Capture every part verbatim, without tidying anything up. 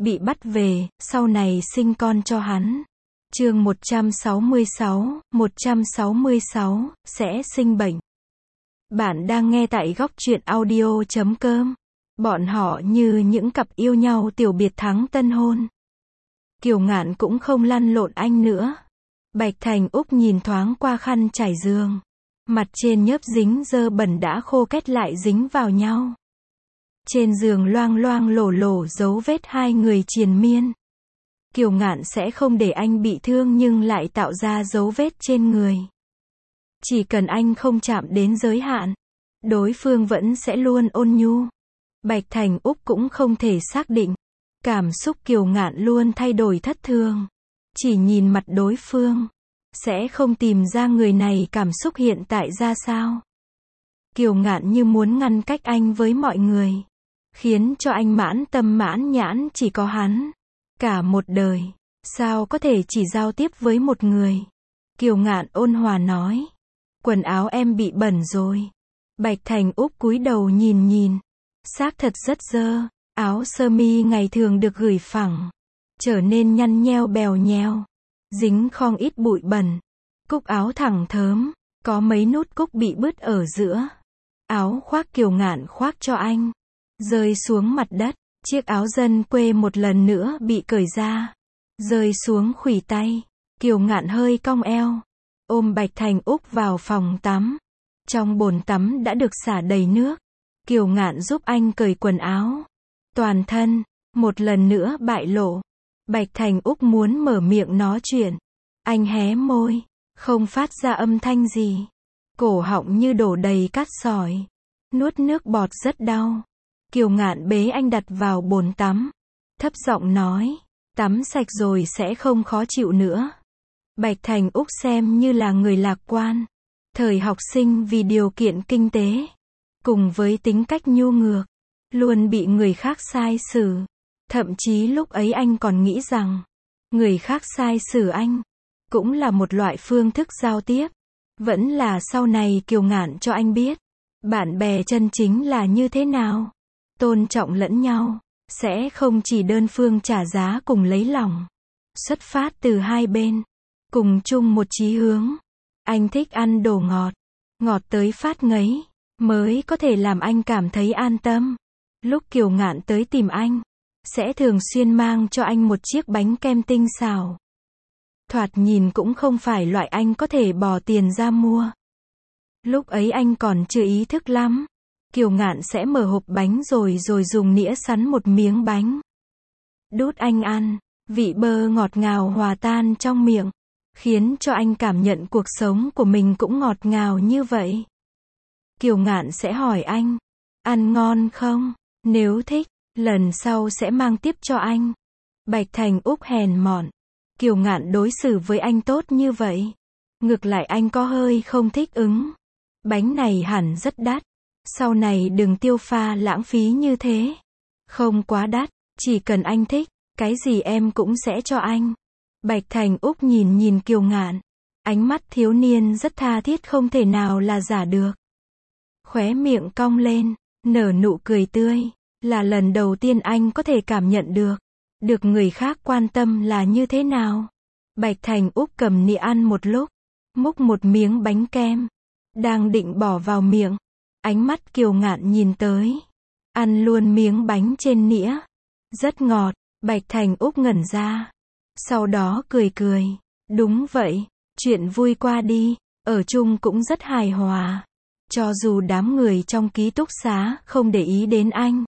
bị bắt về, sau này sinh con cho hắn. Chương một trăm sáu mươi sáu, một trăm sáu mươi sáu, sẽ sinh bệnh. Bạn đang nghe tại góc truyện audio chấm com. Bọn họ như những cặp yêu nhau tiểu biệt thắng tân hôn. Kiều Ngạn cũng không lăn lộn anh nữa. Bạch Thành Úc nhìn thoáng qua khăn trải giường. Mặt trên nhớp dính dơ bẩn đã khô kết lại dính vào nhau. Trên giường loang loang lổ lổ dấu vết hai người triền miên. Kiều Ngạn sẽ không để anh bị thương nhưng lại tạo ra dấu vết trên người. Chỉ cần anh không chạm đến giới hạn, đối phương vẫn sẽ luôn ôn nhu. Bạch Thành Úc cũng không thể xác định. Cảm xúc Kiều Ngạn luôn thay đổi thất thường. Chỉ nhìn mặt đối phương, sẽ không tìm ra người này cảm xúc hiện tại ra sao. Kiều Ngạn như muốn ngăn cách anh với mọi người. Khiến cho anh mãn tâm mãn nhãn chỉ có hắn. Cả một đời, sao có thể chỉ giao tiếp với một người. Kiều Ngạn ôn hòa nói. Quần áo em bị bẩn rồi. Bạch Thành Úc cúi đầu nhìn nhìn. Xác thật rất dơ. Áo sơ mi ngày thường được gửi phẳng, trở nên nhăn nheo bèo nheo. Dính không ít bụi bẩn. Cúc áo thẳng thớm, có mấy nút cúc bị bứt ở giữa. Áo khoác Kiều Ngạn khoác cho anh, rơi xuống mặt đất. Chiếc áo dân quê một lần nữa bị cởi ra, rơi xuống khuỷu tay. Kiều Ngạn hơi cong eo, ôm Bạch Thành Úc vào phòng tắm. Trong bồn tắm đã được xả đầy nước. Kiều Ngạn giúp anh cởi quần áo. Toàn thân, một lần nữa bại lộ. Bạch Thành Úc muốn mở miệng nói chuyện. Anh hé môi, không phát ra âm thanh gì. Cổ họng như đổ đầy cát sỏi. Nuốt nước bọt rất đau. Kiều Ngạn bế anh đặt vào bồn tắm. Thấp giọng nói, tắm sạch rồi sẽ không khó chịu nữa. Bạch Thành Úc xem như là người lạc quan. Thời học sinh vì điều kiện kinh tế, cùng với tính cách nhu ngược, luôn bị người khác sai xử. Thậm chí lúc ấy anh còn nghĩ rằng, người khác sai xử anh, cũng là một loại phương thức giao tiếp. Vẫn là sau này Kiều Ngạn cho anh biết, bạn bè chân chính là như thế nào. Tôn trọng lẫn nhau, sẽ không chỉ đơn phương trả giá cùng lấy lòng. Xuất phát từ hai bên, cùng chung một chí hướng. Anh thích ăn đồ ngọt, ngọt tới phát ngấy, mới có thể làm anh cảm thấy an tâm. Lúc Kiều Ngạn tới tìm anh, sẽ thường xuyên mang cho anh một chiếc bánh kem tinh xào. Thoạt nhìn cũng không phải loại anh có thể bỏ tiền ra mua. Lúc ấy anh còn chưa ý thức lắm. Kiều Ngạn sẽ mở hộp bánh rồi rồi dùng nĩa sắn một miếng bánh. Đút anh ăn, vị bơ ngọt ngào hòa tan trong miệng, khiến cho anh cảm nhận cuộc sống của mình cũng ngọt ngào như vậy. Kiều Ngạn sẽ hỏi anh, ăn ngon không? Nếu thích, lần sau sẽ mang tiếp cho anh. Bạch Thành Úc hèn mọn. Kiều Ngạn đối xử với anh tốt như vậy. Ngược lại anh có hơi không thích ứng. Bánh này hẳn rất đắt. Sau này đừng tiêu pha lãng phí như thế. Không quá đắt, chỉ cần anh thích, cái gì em cũng sẽ cho anh. Bạch Thành Úc nhìn nhìn Kiều Ngạn. Ánh mắt thiếu niên rất tha thiết không thể nào là giả được. Khóe miệng cong lên, nở nụ cười tươi. Là lần đầu tiên anh có thể cảm nhận được. Được người khác quan tâm là như thế nào. Bạch Thành Úc cầm nĩa ăn một lúc. Múc một miếng bánh kem. Đang định bỏ vào miệng. Ánh mắt Kiều Ngạn nhìn tới. Ăn luôn miếng bánh trên nĩa. Rất ngọt. Bạch Thành Úc ngẩn ra. Sau đó cười cười. Đúng vậy. Chuyện vui qua đi. Ở chung cũng rất hài hòa. Cho dù đám người trong ký túc xá không để ý đến anh.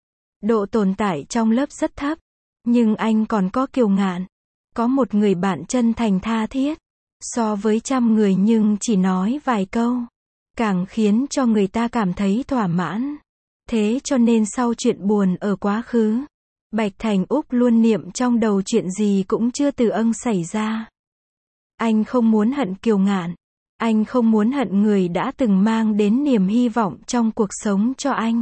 Độ tồn tại trong lớp rất thấp. Nhưng anh còn có Kiều Ngạn. Có một người bạn chân thành tha thiết. So với trăm người nhưng chỉ nói vài câu. Càng khiến cho người ta cảm thấy thỏa mãn. Thế cho nên sau chuyện buồn ở quá khứ, Bạch Thành Úc luôn niệm trong đầu chuyện gì cũng chưa từ âng xảy ra. Anh không muốn hận Kiều Ngạn. Anh không muốn hận người đã từng mang đến niềm hy vọng trong cuộc sống cho anh.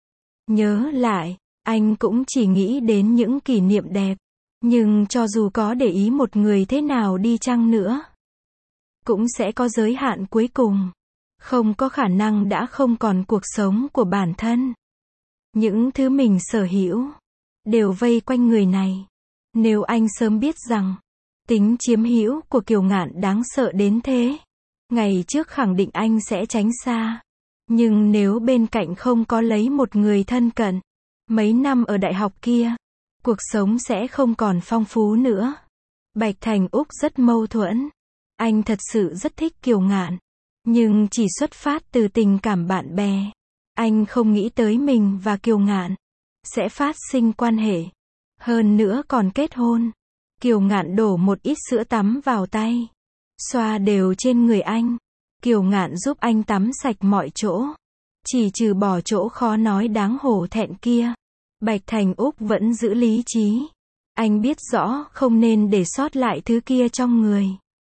Nhớ lại, anh cũng chỉ nghĩ đến những kỷ niệm đẹp. Nhưng cho dù có để ý một người thế nào đi chăng nữa, cũng sẽ có giới hạn cuối cùng. Không có khả năng đã không còn cuộc sống của bản thân. Những thứ mình sở hữu, đều vây quanh người này. Nếu anh sớm biết rằng, tính chiếm hữu của Kiều Ngạn đáng sợ đến thế, ngày trước khẳng định anh sẽ tránh xa. Nhưng nếu bên cạnh không có lấy một người thân cận, mấy năm ở đại học kia, cuộc sống sẽ không còn phong phú nữa. Bạch Thành Úc rất mâu thuẫn. Anh thật sự rất thích Kiều Ngạn, nhưng chỉ xuất phát từ tình cảm bạn bè. Anh không nghĩ tới mình và Kiều Ngạn sẽ phát sinh quan hệ, hơn nữa còn kết hôn. Kiều Ngạn đổ một ít sữa tắm vào tay, xoa đều trên người anh. Kiều Ngạn giúp anh tắm sạch mọi chỗ, chỉ trừ bỏ chỗ khó nói đáng hổ thẹn kia. Bạch Thành Úc vẫn giữ lý trí. Anh biết rõ không nên để sót lại thứ kia trong người.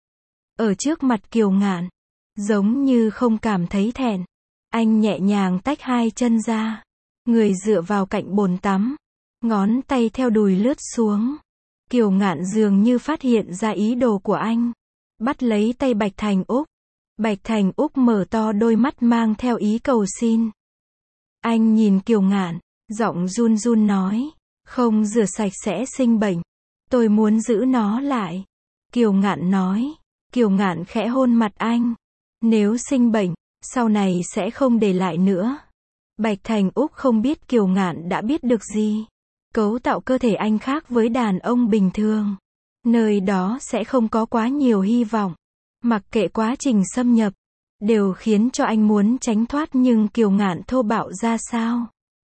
Ở trước mặt Kiều Ngạn, giống như không cảm thấy thẹn, anh nhẹ nhàng tách hai chân ra, người dựa vào cạnh bồn tắm, ngón tay theo đùi lướt xuống. Kiều Ngạn dường như phát hiện ra ý đồ của anh, bắt lấy tay Bạch Thành Úc. Bạch Thành Úc mở to đôi mắt mang theo ý cầu xin. Anh nhìn Kiều Ngạn, giọng run run nói, không rửa sạch sẽ sinh bệnh, tôi muốn giữ nó lại. Kiều Ngạn nói. Kiều Ngạn khẽ hôn mặt anh. Nếu sinh bệnh, sau này sẽ không để lại nữa. Bạch Thành Úc không biết Kiều Ngạn đã biết được gì. Cấu tạo cơ thể anh khác với đàn ông bình thường. Nơi đó sẽ không có quá nhiều hy vọng. Mặc kệ quá trình xâm nhập, đều khiến cho anh muốn tránh thoát, nhưng Kiều Ngạn thô bạo ra sao?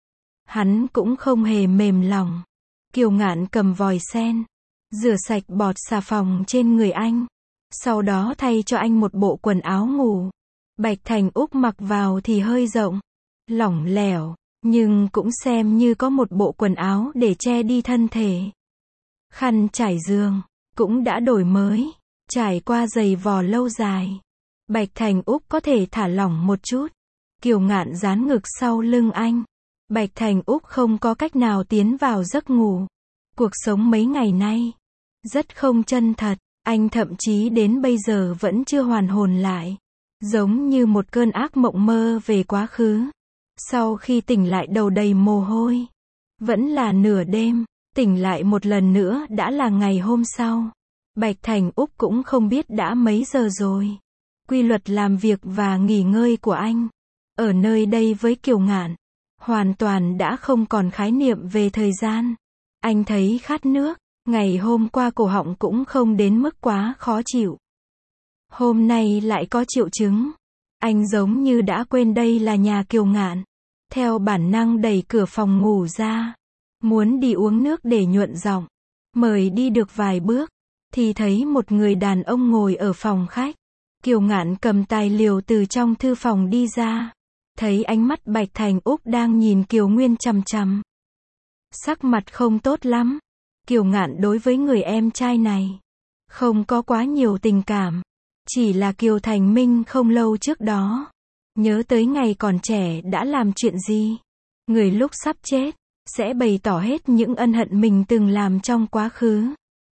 Hắn cũng không hề mềm lòng. Kiều Ngạn cầm vòi sen, rửa sạch bọt xà phòng trên người anh. Sau đó thay cho anh một bộ quần áo ngủ. Bạch Thành Úc mặc vào thì hơi rộng, lỏng lẻo, nhưng cũng xem như có một bộ quần áo để che đi thân thể. Khăn trải giường cũng đã đổi mới, trải qua giày vò lâu dài. Bạch Thành Úc có thể thả lỏng một chút. Kiều Ngạn dán ngực sau lưng anh. Bạch Thành Úc không có cách nào tiến vào giấc ngủ. Cuộc sống mấy ngày nay rất không chân thật. Anh thậm chí đến bây giờ vẫn chưa hoàn hồn lại. Giống như một cơn ác mộng mơ về quá khứ. Sau khi tỉnh lại đầu đầy mồ hôi. Vẫn là nửa đêm. Tỉnh lại một lần nữa đã là ngày hôm sau. Bạch Thành Úc cũng không biết đã mấy giờ rồi. Quy luật làm việc và nghỉ ngơi của anh ở nơi đây với Kiều Ngạn hoàn toàn đã không còn khái niệm về thời gian. Anh thấy khát nước. Ngày hôm qua cổ họng cũng không đến mức quá khó chịu. Hôm nay lại có triệu chứng. Anh giống như đã quên đây là nhà Kiều Ngạn. Theo bản năng đẩy cửa phòng ngủ ra. Muốn đi uống nước để nhuận giọng. Mời đi được vài bước. Thì thấy một người đàn ông ngồi ở phòng khách. Kiều Ngạn cầm tài liệu từ trong thư phòng đi ra. Thấy ánh mắt Bạch Thành Úc đang nhìn Kiều Nguyên chằm chằm. Sắc mặt không tốt lắm. Kiều Ngạn đối với người em trai này không có quá nhiều tình cảm. Chỉ là Kiều Thành Minh không lâu trước đó nhớ tới ngày còn trẻ đã làm chuyện gì. Người lúc sắp chết sẽ bày tỏ hết những ân hận mình từng làm trong quá khứ.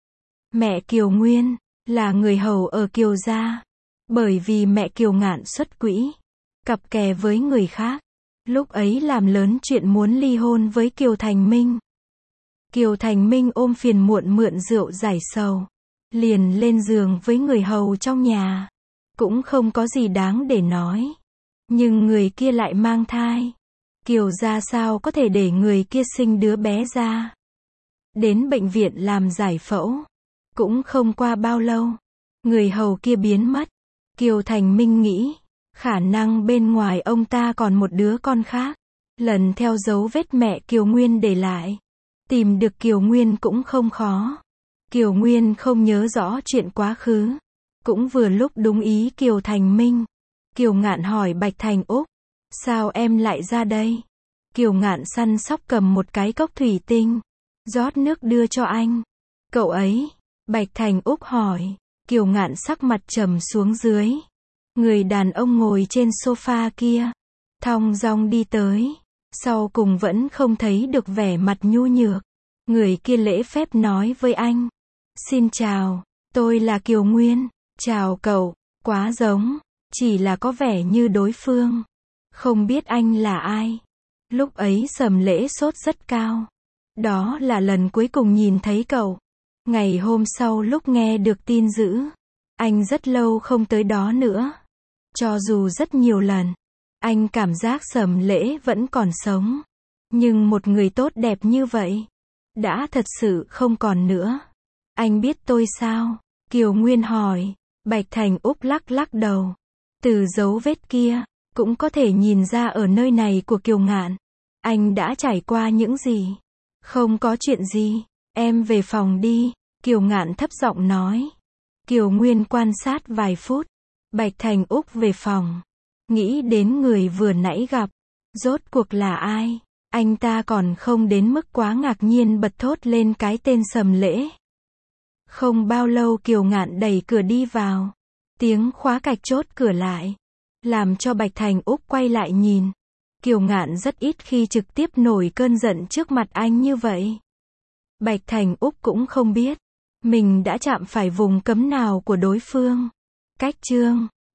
Mẹ Kiều Nguyên là người hầu ở Kiều gia. Bởi vì mẹ Kiều Ngạn xuất quỹ, cặp kè với người khác, lúc ấy làm lớn chuyện muốn ly hôn với Kiều Thành Minh. Kiều Thành Minh ôm phiền muộn mượn rượu giải sầu, liền lên giường với người hầu trong nhà. Cũng không có gì đáng để nói. Nhưng người kia lại mang thai. Kiều gia sao có thể để người kia sinh đứa bé ra. Đến bệnh viện làm giải phẫu. Cũng không qua bao lâu, người hầu kia biến mất. Kiều Thành Minh nghĩ, khả năng bên ngoài ông ta còn một đứa con khác. Lần theo dấu vết mẹ Kiều Nguyên để lại, tìm được Kiều Nguyên cũng không khó. Kiều Nguyên không nhớ rõ chuyện quá khứ. Cũng vừa lúc đúng ý Kiều Thành Minh. Kiều Ngạn hỏi Bạch Thành Úc, sao em lại ra đây? Kiều Ngạn săn sóc cầm một cái cốc thủy tinh, rót nước đưa cho anh. Cậu ấy? Bạch Thành Úc hỏi. Kiều Ngạn sắc mặt trầm xuống dưới. Người đàn ông ngồi trên sofa kia, thong dong đi tới. Sau cùng vẫn không thấy được vẻ mặt nhu nhược. Người kia lễ phép nói với anh. Xin chào, tôi là Kiều Nguyên. Chào cậu, quá giống. Chỉ là có vẻ như đối phương không biết anh là ai. Lúc ấy Sầm Lễ sốt rất cao. Đó là lần cuối cùng nhìn thấy cậu. Ngày hôm sau lúc nghe được tin dữ, anh rất lâu không tới đó nữa. Cho dù rất nhiều lần, anh cảm giác Sầm Lễ vẫn còn sống. Nhưng một người tốt đẹp như vậy, đã thật sự không còn nữa. Anh biết tôi sao? Kiều Nguyên hỏi. Bạch Thành Úc lắc lắc đầu. Từ dấu vết kia, cũng có thể nhìn ra ở nơi này của Kiều Ngạn. Anh đã trải qua những gì? Không có chuyện gì. Em về phòng đi. Kiều Ngạn thấp giọng nói. Kiều Nguyên quan sát vài phút. Bạch Thành Úc về phòng. Nghĩ đến người vừa nãy gặp. Rốt cuộc là ai? Anh ta còn không đến mức quá ngạc nhiên bật thốt lên cái tên Sầm Lễ. Không bao lâu Kiều Ngạn đẩy cửa đi vào. Tiếng khóa cạch chốt cửa lại, làm cho Bạch Thành Úc quay lại nhìn. Kiều Ngạn rất ít khi trực tiếp nổi cơn giận trước mặt anh như vậy. Bạch Thành Úc cũng không biết, mình đã chạm phải vùng cấm nào của đối phương. Cách chương